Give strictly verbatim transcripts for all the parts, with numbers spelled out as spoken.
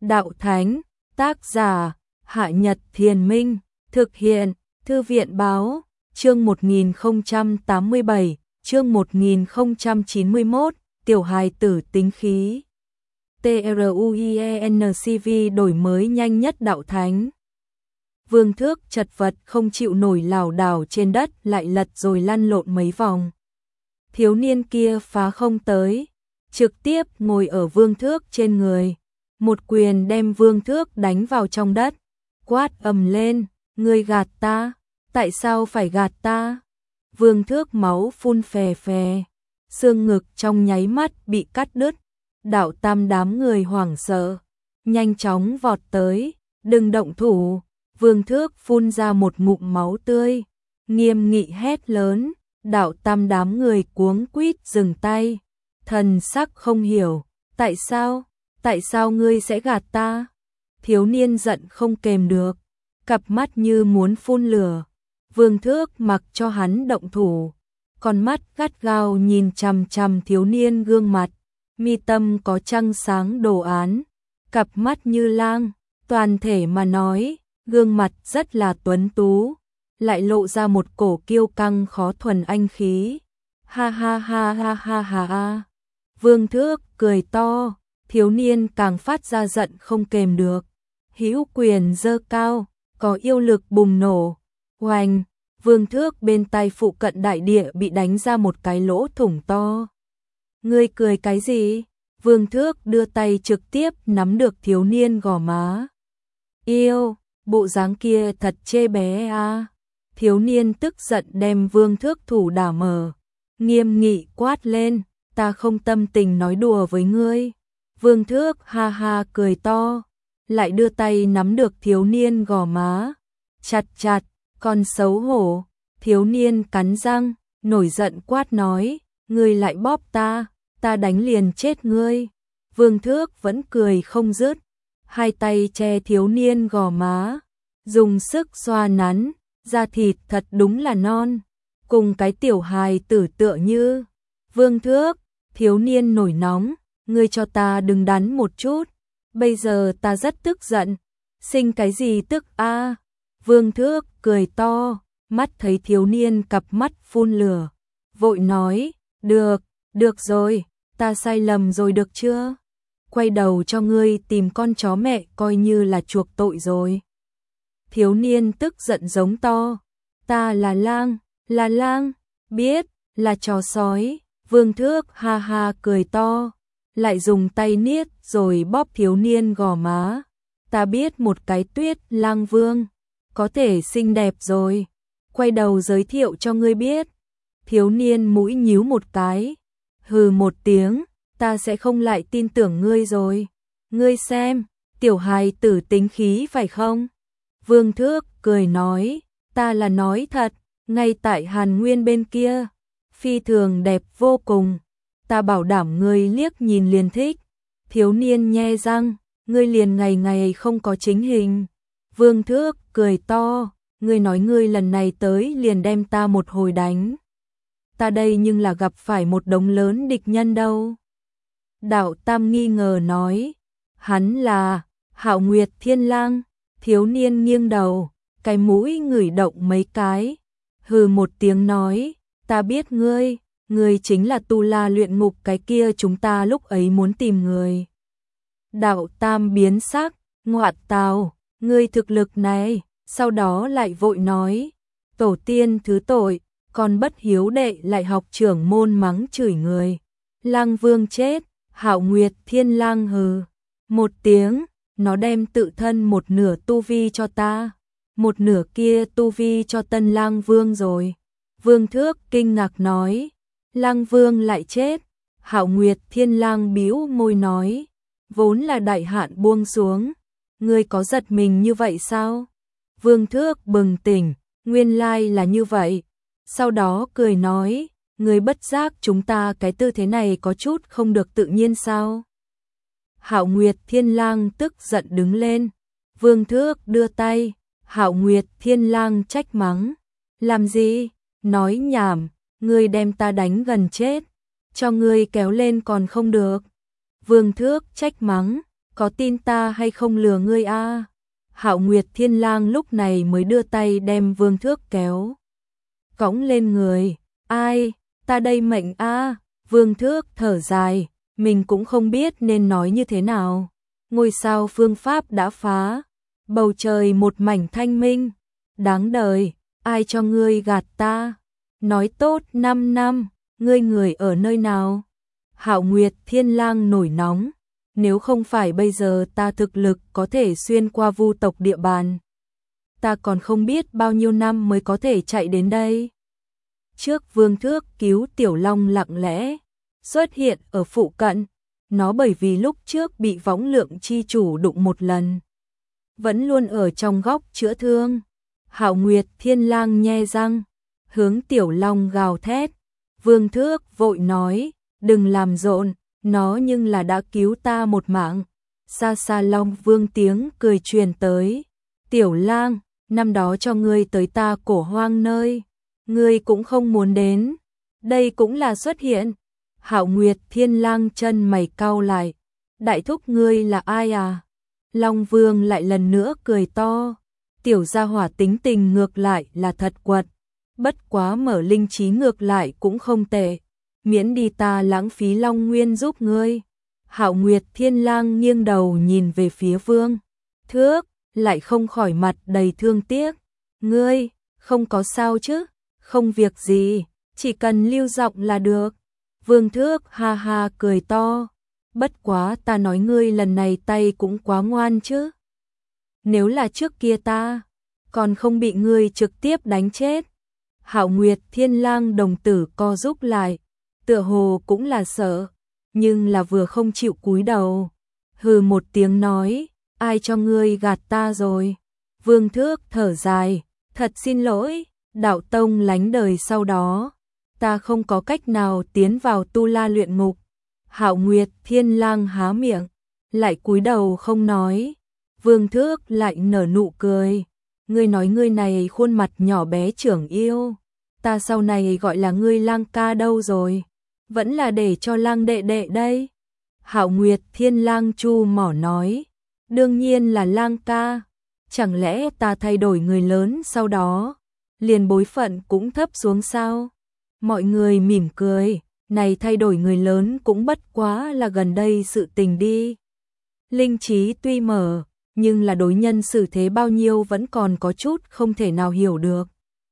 Đạo Thánh, tác giả, Hạ Nhật Thiền Minh, thực hiện, Thư viện Báo, chương một nghìn không trăm tám mươi bảy, chương một nghìn không trăm chín mươi mốt, tiểu hài tử tính khí. TRUIENCV đổi mới nhanh nhất Đạo Thánh. Vương Thước chật vật không chịu nổi lảo đảo trên đất, lại lật rồi lăn lộn mấy vòng. Thiếu niên kia phá không tới, trực tiếp ngồi ở Vương Thước trên người, một quyền đem Vương Thước đánh vào trong đất, quát ầm lên, ngươi gạt ta, tại sao phải gạt ta? Vương Thước máu phun phè phè, xương ngực trong nháy mắt bị cắt đứt. Đạo Tam đám người hoảng sợ, nhanh chóng vọt tới, đừng động thủ. Vương Thước phun ra một ngụm máu tươi, nghiêm nghị hét lớn. Đạo Tam đám người cuống quýt dừng tay, thần sắc không hiểu, tại sao, tại sao ngươi sẽ gạt ta? Thiếu niên giận không kềm được, cặp mắt như muốn phun lửa. Vương Thước mặc cho hắn động thủ, con mắt gắt gao nhìn chằm chằm thiếu niên gương mặt, mi tâm có trăng sáng đồ án, cặp mắt như lang, toàn thể mà nói, gương mặt rất là tuấn tú, lại lộ ra một cổ kiêu căng khó thuần anh khí. Ha ha ha ha ha ha ha. Vương Thước cười to, thiếu niên càng phát ra giận không kềm được. Hữu quyền giơ cao, có yêu lực bùng nổ. Oanh, Vương Thước bên tay phụ cận đại địa bị đánh ra một cái lỗ thủng to. Ngươi cười cái gì? Vương Thước đưa tay trực tiếp nắm được thiếu niên gò má. Yêu, bộ dáng kia thật chê bé à. Thiếu niên tức giận đem Vương Thước thủ đả mở, nghiêm nghị quát lên, ta không tâm tình nói đùa với ngươi. Vương Thước ha ha cười to, lại đưa tay nắm được thiếu niên gò má, chặt chặt, còn xấu hổ. Thiếu niên cắn răng, nổi giận quát nói, ngươi lại bóp ta, ta đánh liền chết ngươi. Vương Thước vẫn cười không dứt, hai tay che thiếu niên gò má, dùng sức xoa nắn. Da thịt thật đúng là non, cùng cái tiểu hài tử tựa như. Vương Thước, thiếu niên nổi nóng, ngươi cho ta đừng đánh một chút, bây giờ ta rất tức giận, sinh cái gì tức a? Vương Thước cười to, mắt thấy thiếu niên cặp mắt phun lửa, vội nói, được, được rồi, ta sai lầm rồi được chưa? Quay đầu cho ngươi tìm con chó mẹ coi như là chuộc tội rồi. Thiếu niên tức giận giống to, ta là lang, là lang, biết, là chó sói. Vương Thước ha ha cười to, lại dùng tay niết rồi bóp thiếu niên gò má. Ta biết một cái Tuyết Lang Vương, có thể xinh đẹp rồi, quay đầu giới thiệu cho ngươi biết. Thiếu niên mũi nhíu một cái, hừ một tiếng, ta sẽ không lại tin tưởng ngươi rồi. Ngươi xem, tiểu hài tử tính khí phải không? Vương Thước cười nói, ta là nói thật, ngay tại Hàn Nguyên bên kia, phi thường đẹp vô cùng, ta bảo đảm ngươi liếc nhìn liền thích. Thiếu niên nhe răng, ngươi liền ngày ngày không có chính hình. Vương Thước cười to, ngươi nói ngươi lần này tới liền đem ta một hồi đánh. Ta đây nhưng là gặp phải một đống lớn địch nhân đâu. Đạo Tam nghi ngờ nói, hắn là Hạo Nguyệt Thiên Lang. Thiếu niên nghiêng đầu, cái mũi ngửi động mấy cái, hừ một tiếng nói, ta biết ngươi, ngươi chính là Tu La luyện ngục cái kia chúng ta lúc ấy muốn tìm người. Đạo Tam biến sắc, ngoạn tào, ngươi thực lực này, sau đó lại vội nói, tổ tiên thứ tội, còn bất hiếu đệ lại học trưởng môn mắng chửi người. Lang Vương chết, Hạo Nguyệt Thiên Lang hừ, một tiếng. Nó đem tự thân một nửa tu vi cho ta, một nửa kia tu vi cho Tân Lang Vương rồi. Vương Thước kinh ngạc nói, Lang Vương lại chết. Hạo Nguyệt Thiên Lang bĩu môi nói, vốn là đại hạn buông xuống, ngươi có giật mình như vậy sao? Vương Thước bừng tỉnh, nguyên lai là như vậy. Sau đó cười nói, ngươi bất giác chúng ta cái tư thế này có chút không được tự nhiên sao? Hạo Nguyệt Thiên Lang tức giận đứng lên. Vương Thước đưa tay, Hạo Nguyệt Thiên Lang trách mắng, làm gì? Nói nhảm, ngươi đem ta đánh gần chết, cho ngươi kéo lên còn không được. Vương Thước trách mắng, có tin ta hay không lừa ngươi a? Hạo Nguyệt Thiên Lang lúc này mới đưa tay đem Vương Thước kéo cõng lên người. Ai, ta đây mệnh a. Vương Thước thở dài, mình cũng không biết nên nói như thế nào. Ngôi sao phương pháp đã phá, bầu trời một mảnh thanh minh. Đáng đời, ai cho ngươi gạt ta? Nói tốt năm năm, ngươi người ở nơi nào? Hạo Nguyệt Thiên Lang nổi nóng, nếu không phải bây giờ ta thực lực có thể xuyên qua vu tộc địa bàn, ta còn không biết bao nhiêu năm mới có thể chạy đến đây. Trước Vương Thước cứu Tiểu Long lặng lẽ xuất hiện ở phụ cận, nó bởi vì lúc trước bị võng lượng chi chủ đụng một lần, vẫn luôn ở trong góc chữa thương. Hạo Nguyệt Thiên Lang nhe răng, hướng Tiểu Long gào thét. Vương Thước vội nói, đừng làm rộn, nó nhưng là đã cứu ta một mạng. Xa xa Long Vương tiếng cười truyền tới. Tiểu Lang, năm đó cho ngươi tới ta cổ hoang nơi, ngươi cũng không muốn đến, đây cũng là xuất hiện. Hạo Nguyệt Thiên Lang chân mày cau lại, đại thúc ngươi là ai à? Long Vương lại lần nữa cười to, tiểu gia hỏa tính tình ngược lại là thật quật, bất quá mở linh trí ngược lại cũng không tệ, miễn đi ta lãng phí Long Nguyên giúp ngươi. Hạo Nguyệt Thiên Lang nghiêng đầu nhìn về phía Vương Thước, lại không khỏi mặt đầy thương tiếc. Ngươi, không có sao chứ? Không việc gì, chỉ cần lưu giọng là được. Vương Thước ha ha cười to, bất quá ta nói ngươi lần này tay cũng quá ngoan chứ. Nếu là trước kia ta, còn không bị ngươi trực tiếp đánh chết. Hạo Nguyệt Thiên Lang đồng tử co rúm lại, tựa hồ cũng là sợ, nhưng là vừa không chịu cúi đầu. Hừ một tiếng nói, ai cho ngươi gạt ta rồi? Vương Thước thở dài, thật xin lỗi, đạo tông lánh đời sau đó, ta không có cách nào tiến vào tu la luyện ngục. Hạo Nguyệt Thiên Lang há miệng, lại cúi đầu không nói. Vương Thước lại nở nụ cười, ngươi nói ngươi này khuôn mặt nhỏ bé trưởng yêu, ta sau này gọi là ngươi Lang ca đâu rồi? Vẫn là để cho Lang đệ đệ đây. Hạo Nguyệt Thiên Lang chu mỏ nói, đương nhiên là Lang ca, chẳng lẽ ta thay đổi người lớn sau đó, liền bối phận cũng thấp xuống sao? Mọi người mỉm cười, này thay đổi người lớn cũng bất quá là gần đây sự tình đi. Linh trí tuy mở, nhưng là đối nhân xử thế bao nhiêu vẫn còn có chút không thể nào hiểu được.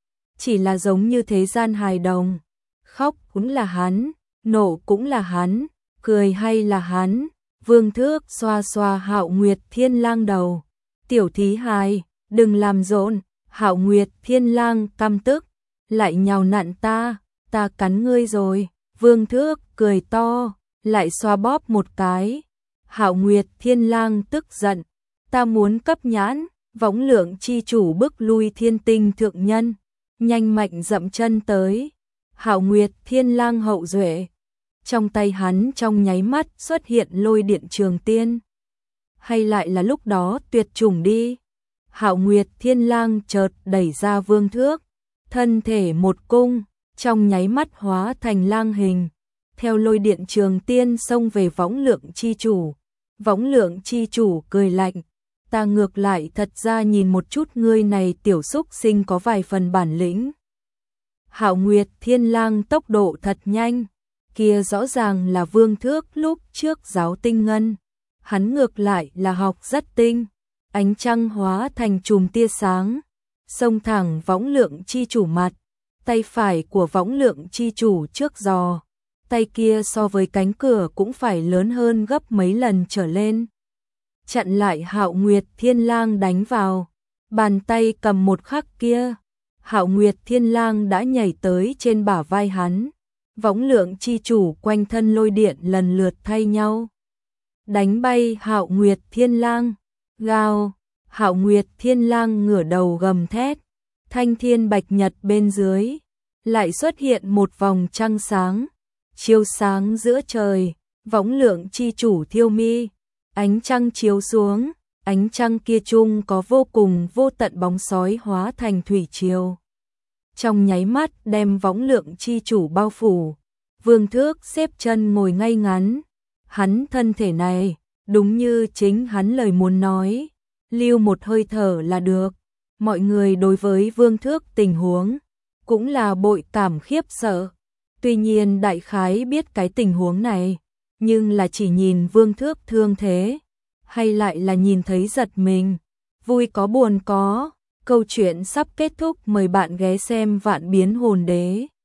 Chỉ là giống như thế gian hài đồng, khóc cũng là hắn, nộ cũng là hắn, cười hay là hắn. Vương Thước xoa xoa Hạo Nguyệt Thiên Lang đầu, tiểu thí hài, đừng làm rộn. Hạo Nguyệt Thiên Lang căm tức, lại nhào nặn ta, ta cắn ngươi rồi. Vương Thước cười to, lại xoa bóp một cái. Hạo Nguyệt Thiên Lang tức giận, ta muốn cấp nhãn. Võng lượng chi chủ bức lui Thiên Tinh thượng nhân, nhanh mạnh dậm chân tới. Hạo Nguyệt Thiên Lang hậu duệ, trong tay hắn trong nháy mắt xuất hiện lôi điện trường tiên. Hay lại là lúc đó tuyệt chủng đi. Hạo Nguyệt Thiên Lang chợt đẩy ra Vương Thước, thân thể một cung, trong nháy mắt hóa thành lang hình, theo lôi điện trường tiên xông về võng lượng chi chủ. Võng lượng chi chủ cười lạnh, ta ngược lại thật ra nhìn một chút ngươi này tiểu xúc sinh có vài phần bản lĩnh. Hạo Nguyệt Thiên Lang tốc độ thật nhanh, kia rõ ràng là Vương Thước lúc trước giáo tinh ngân, hắn ngược lại là học rất tinh. Ánh trăng hóa thành chùm tia sáng, xông thẳng võng lượng chi chủ mặt, tay phải của võng lượng chi chủ trước giò, tay kia so với cánh cửa cũng phải lớn hơn gấp mấy lần trở lên. Chặn lại Hạo Nguyệt Thiên Lang đánh vào, bàn tay cầm một khắc kia, Hạo Nguyệt Thiên Lang đã nhảy tới trên bả vai hắn, võng lượng chi chủ quanh thân lôi điện lần lượt thay nhau, đánh bay Hạo Nguyệt Thiên Lang. Gào, Hạo Nguyệt Thiên Lang ngửa đầu gầm thét, thanh thiên bạch nhật bên dưới, lại xuất hiện một vòng trăng sáng, chiếu sáng giữa trời, võng lượng chi chủ thiêu mi, ánh trăng chiếu xuống, ánh trăng kia chung có vô cùng vô tận bóng sói hóa thành thủy triều. Trong nháy mắt đem võng lượng chi chủ bao phủ, Vương Thước xếp chân ngồi ngay ngắn, hắn thân thể này, Đúng như chính hắn lời muốn nói, lưu một hơi thở là được. Mọi người đối với Vương Thước tình huống cũng là bội cảm khiếp sợ. Tuy nhiên đại khái biết cái tình huống này, nhưng là chỉ nhìn Vương Thước thương thế, hay lại là nhìn thấy giật mình, vui có buồn có. Câu chuyện sắp kết thúc, mời bạn ghé xem Vạn Biến Hồn Đế.